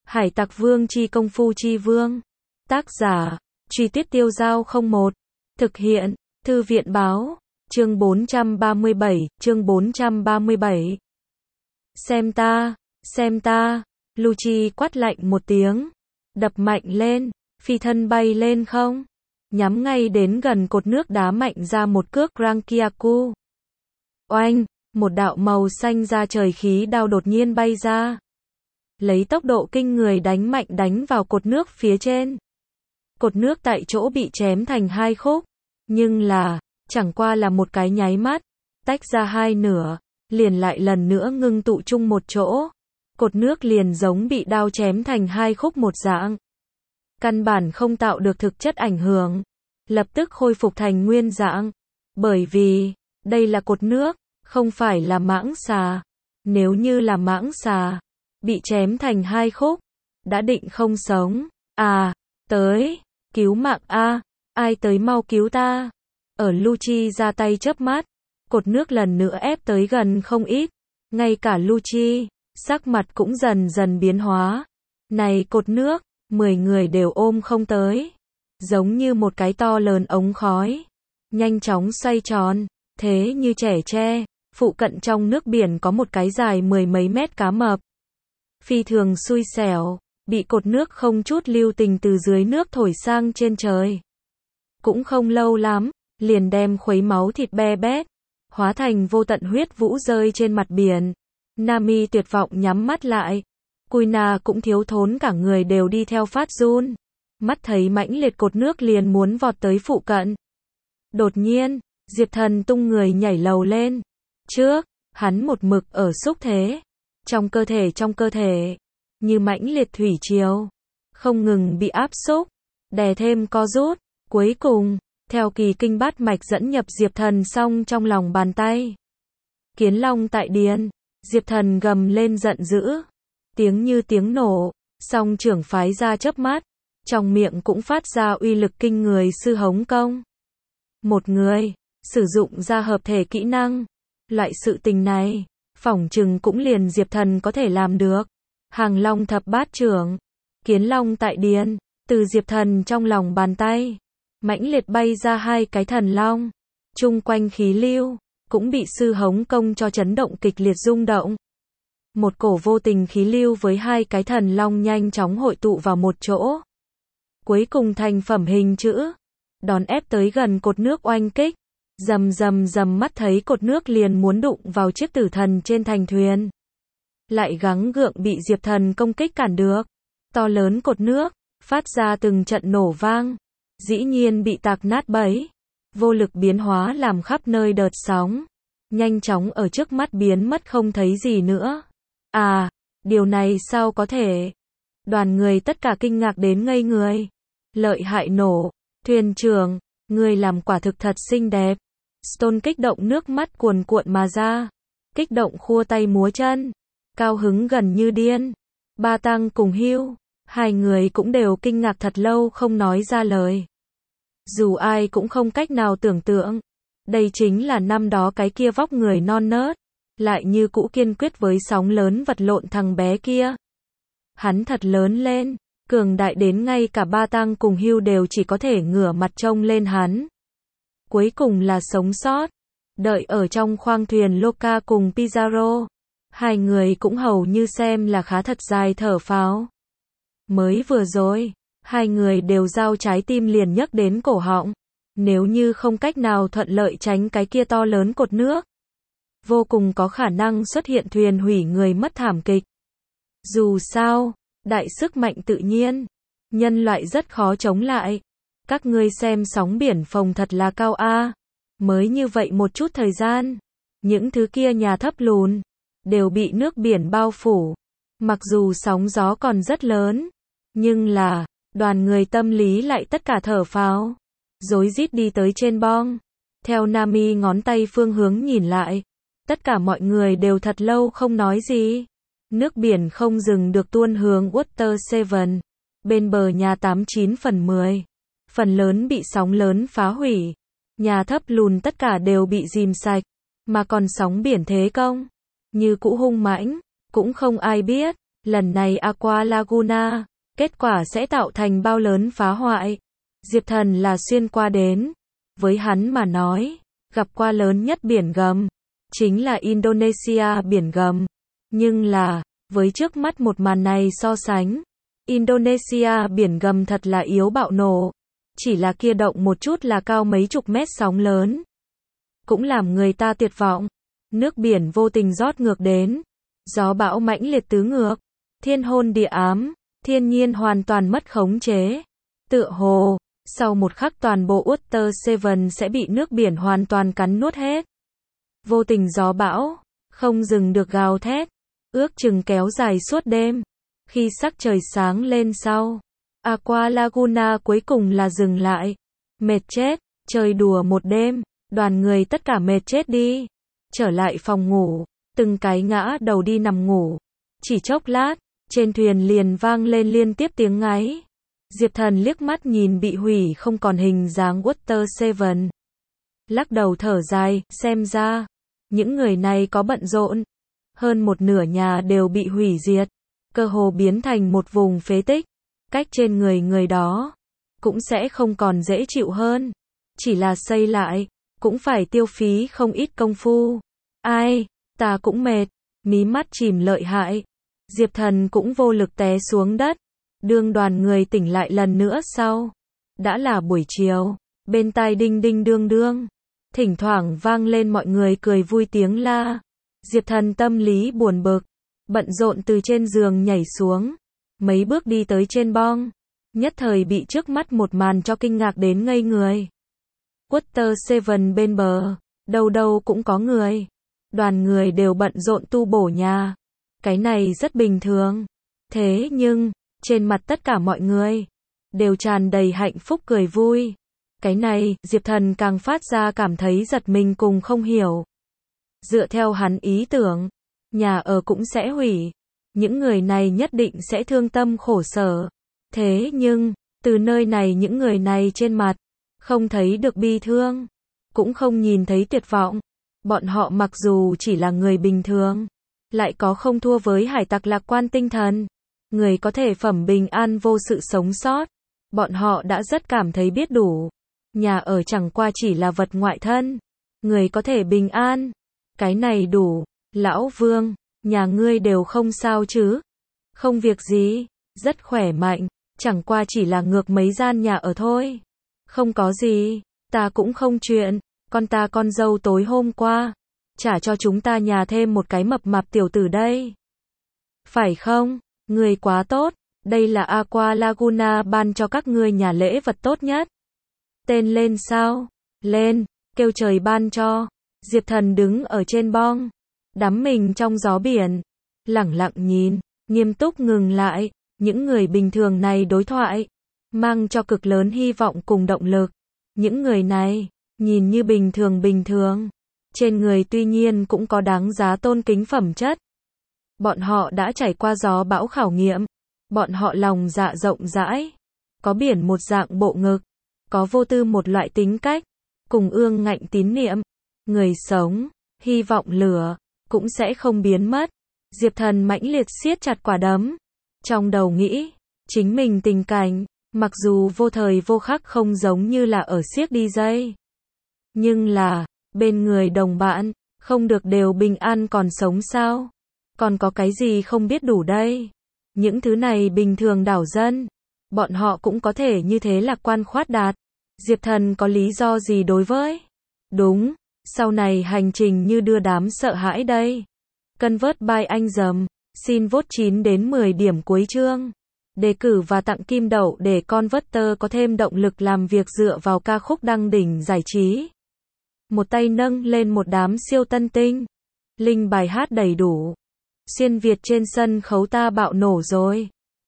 Hải Tặc Vương chi công phu chi vương. Tác giả, Truy Tuyết Tiêu Dao 01. Thực hiện, Thư viện báo, chương 437. Xem ta, Lucci quát lạnh một tiếng. Đập mạnh lên, phi thân bay lên không. Nhắm ngay đến gần cột nước đá mạnh ra một cước Rankiaku. Oanh, một đạo màu xanh da trời khí đao đột nhiên bay ra. Lấy tốc độ kinh người đánh mạnh đánh vào cột nước phía trên. Cột nước tại chỗ bị chém thành hai khúc. Nhưng chẳng qua là một cái nháy mắt, tách ra hai nửa, liền lại lần nữa ngưng tụ chung một chỗ. Cột nước liền giống bị đao chém thành hai khúc một dạng. Căn bản không tạo được thực chất ảnh hưởng. Lập tức khôi phục thành nguyên dạng. Bởi vì, đây là cột nước, không phải là mãng xà. Nếu như là mãng xà, bị chém thành hai khúc, đã định không sống. Tới, cứu mạng a, ai tới mau cứu ta. Ở Lucci ra tay chớp mắt, cột nước lần nữa ép tới gần không ít. Ngay cả Lucci, sắc mặt cũng dần dần biến hóa. Này cột nước, 10 người đều ôm không tới. Giống như một cái to lớn ống khói. Nhanh chóng xoay tròn, thế như trẻ tre. Phụ cận trong nước biển có một cái dài 10 mấy mét cá mập. Phi thường xui xẻo, bị cột nước không chút lưu tình từ dưới nước thổi sang trên trời. Cũng không lâu lắm, liền đem khuấy máu thịt be bét, hóa thành vô tận huyết vũ rơi trên mặt biển. Nami tuyệt vọng nhắm mắt lại. Kuina cũng thiếu thốn cả người đều đi theo phát run. Mắt thấy mãnh liệt cột nước liền muốn vọt tới phụ cận. Đột nhiên, Diệp Thần tung người nhảy lầu lên. Trước, hắn một mực ở xúc thế. Trong cơ thể, như mãnh liệt thủy triều, không ngừng bị áp xúc, đè thêm co rút, cuối cùng, theo kỳ kinh bát mạch dẫn nhập Diệp Thần xong trong lòng bàn tay. Kiến long tại điền, Diệp Thần gầm lên giận dữ, tiếng như tiếng nổ, song trưởng phái ra chớp mắt, trong miệng cũng phát ra uy lực kinh người sư hống công. Một người, sử dụng ra hợp thể kỹ năng, loại sự tình này, phỏng chừng cũng liền Diệp Thần có thể làm được. Hàng long thập bát trưởng, kiến long tại điền, từ Diệp Thần trong lòng bàn tay, mãnh liệt bay ra hai cái thần long, chung quanh khí lưu, cũng bị sư hống công cho chấn động kịch liệt rung động. Một cổ vô tình khí lưu với hai cái thần long nhanh chóng hội tụ vào một chỗ. Cuối cùng thành phẩm hình chữ, đón ép tới gần cột nước oanh kích. Rầm mắt thấy cột nước liền muốn đụng vào chiếc tử thần trên thành thuyền. Lại gắng gượng bị Diệp Thần công kích cản được. To lớn cột nước, phát ra từng trận nổ vang. Dĩ nhiên bị tạc nát bấy. Vô lực biến hóa làm khắp nơi đợt sóng. Nhanh chóng ở trước mắt biến mất không thấy gì nữa. Điều này sao có thể? Đoàn người tất cả kinh ngạc đến ngây người. Lợi hại nổ. Thuyền trưởng, người làm quả thực thật xinh đẹp. Stone kích động nước mắt cuồn cuộn mà ra. Kích động khua tay múa chân. Cao hứng gần như điên. Ba Tăng cùng Hugh, hai người cũng đều kinh ngạc thật lâu không nói ra lời. Dù ai cũng không cách nào tưởng tượng. Đây chính là năm đó cái kia vóc người non nớt. Lại như cũ kiên quyết với sóng lớn vật lộn thằng bé kia. Hắn thật lớn lên. Cường đại đến ngay cả Ba Tăng cùng Hugh đều chỉ có thể ngửa mặt trông lên hắn. Cuối cùng là sống sót. Đợi ở trong khoang thuyền Loka cùng Pizarro. Hai người cũng hầu như xem là khá thật dài thở phào. Mới vừa rồi, hai người đều giao trái tim liền nhấc đến cổ họng. Nếu như không cách nào thuận lợi tránh cái kia to lớn cột nước, vô cùng có khả năng xuất hiện thuyền hủy người mất thảm kịch. Dù sao, đại sức mạnh tự nhiên, nhân loại rất khó chống lại. Các ngươi xem sóng biển phồng thật là cao a. Mới như vậy một chút thời gian, những thứ kia nhà thấp lùn đều bị nước biển bao phủ. Mặc dù sóng gió còn rất lớn, nhưng đoàn người tâm lý lại tất cả thở phào, rối rít đi tới trên bong. Theo Nami ngón tay phương hướng nhìn lại, tất cả mọi người đều thật lâu không nói gì. Nước biển không dừng được tuôn hướng Water Seven, bên bờ nhà 89/10. Phần lớn bị sóng lớn phá hủy. Nhà thấp lùn tất cả đều bị dìm sạch. Mà còn sóng biển thế công, như cũ hung mãnh, cũng không ai biết. Lần này Aqua Laguna, kết quả sẽ tạo thành bao lớn phá hoại. Diệp Thần là xuyên qua đến. Với hắn mà nói, gặp qua lớn nhất biển gầm, chính là Indonesia biển gầm. Nhưng là, với trước mắt một màn này so sánh, Indonesia biển gầm thật là yếu bạo nổ. Chỉ là kia động một chút là cao mấy chục mét sóng lớn. Cũng làm người ta tuyệt vọng. Nước biển vô tình rót ngược đến. Gió bão mãnh liệt tứ ngược. Thiên hôn địa ám. Thiên nhiên hoàn toàn mất khống chế. Tựa hồ, sau một khắc toàn bộ Water Seven sẽ bị nước biển hoàn toàn cắn nuốt hết. Vô tình gió bão, không dừng được gào thét. Ước chừng kéo dài suốt đêm. Khi sắc trời sáng lên sau, Aqua Laguna cuối cùng là dừng lại. Mệt chết, chơi đùa một đêm, đoàn người tất cả mệt chết đi. Trở lại phòng ngủ, từng cái ngã đầu đi nằm ngủ. Chỉ chốc lát, trên thuyền liền vang lên liên tiếp tiếng ngáy. Diệp Thần liếc mắt nhìn bị hủy không còn hình dáng Water Seven. Lắc đầu thở dài, xem ra, những người này có bận rộn. Hơn một nửa nhà đều bị hủy diệt, cơ hồ biến thành một vùng phế tích. Cách trên người đó, cũng sẽ không còn dễ chịu hơn. Chỉ là xây lại, cũng phải tiêu phí không ít công phu. Ai, ta cũng mệt, mí mắt chìm lợi hại. Diệp Thần cũng vô lực té xuống đất. Đương đoàn người tỉnh lại lần nữa sau. Đã là buổi chiều, bên tai đinh đinh đương đương. Thỉnh thoảng vang lên mọi người cười vui tiếng la. Diệp Thần tâm lý buồn bực, bận rộn từ trên giường nhảy xuống. Mấy bước đi tới trên bong. Nhất thời bị trước mắt một màn cho kinh ngạc đến ngây người. Water Seven bên bờ, đâu đâu cũng có người. Đoàn người đều bận rộn tu bổ nhà. Cái này rất bình thường. Thế nhưng, trên mặt tất cả mọi người đều tràn đầy hạnh phúc cười vui. Cái này, Diệp Thần càng phát ra cảm thấy giật mình cùng không hiểu. Dựa theo hắn ý tưởng, nhà ở cũng sẽ hủy. Những người này nhất định sẽ thương tâm khổ sở. Thế nhưng, từ nơi này những người này trên mặt, không thấy được bi thương, cũng không nhìn thấy tuyệt vọng. Bọn họ mặc dù chỉ là người bình thường, lại có không thua với hải tặc lạc quan tinh thần. Người có thể phẩm bình an vô sự sống sót. Bọn họ đã rất cảm thấy biết đủ. Nhà ở chẳng qua chỉ là vật ngoại thân. Người có thể bình an. Cái này đủ. Lão Vương, nhà ngươi đều không sao chứ? Không việc gì, rất khỏe mạnh. Chẳng qua chỉ là ngược mấy gian nhà ở thôi. Không có gì, ta cũng không chuyện. Con dâu tối hôm qua trả cho chúng ta nhà thêm một cái mập mạp tiểu tử đây. Phải không? Người quá tốt, đây là Aqua Laguna ban cho các ngươi nhà lễ vật tốt nhất. Tên lên sao? Lên, kêu trời ban cho. Diệp Thần đứng ở trên bong, đắm mình trong gió biển, lẳng lặng nhìn, nghiêm túc ngừng lại, những người bình thường này đối thoại, mang cho cực lớn hy vọng cùng động lực. Những người này, nhìn như bình thường, trên người tuy nhiên cũng có đáng giá tôn kính phẩm chất. Bọn họ đã trải qua gió bão khảo nghiệm, bọn họ lòng dạ rộng rãi, có biển một dạng bộ ngực, có vô tư một loại tính cách, cùng ương ngạnh tín niệm. Người sống, hy vọng lửa, cũng sẽ không biến mất. Diệp Thần mãnh liệt siết chặt quả đấm, trong đầu nghĩ, chính mình tình cảnh, mặc dù vô thời vô khắc không giống như là ở siếc đi dây. Nhưng là, bên người đồng bạn, không được đều bình an còn sống sao? Còn có cái gì không biết đủ đây? Những thứ này bình thường đảo dân, bọn họ cũng có thể như thế lạc quan khoát đạt. Diệp Thần có lý do gì đối với? Đúng, sau này hành trình như đưa đám sợ hãi đây. Convert by anh dầm, xin vote 9 đến 10 điểm cuối chương. Đề cử và tặng kim đậu để Converter có thêm động lực làm việc dựa vào ca khúc đăng đỉnh giải trí. Một tay nâng lên một đám siêu tân tinh. Link bài hát đầy đủ. Xuyên Việt trên sân khấu ta bạo nổ rồi.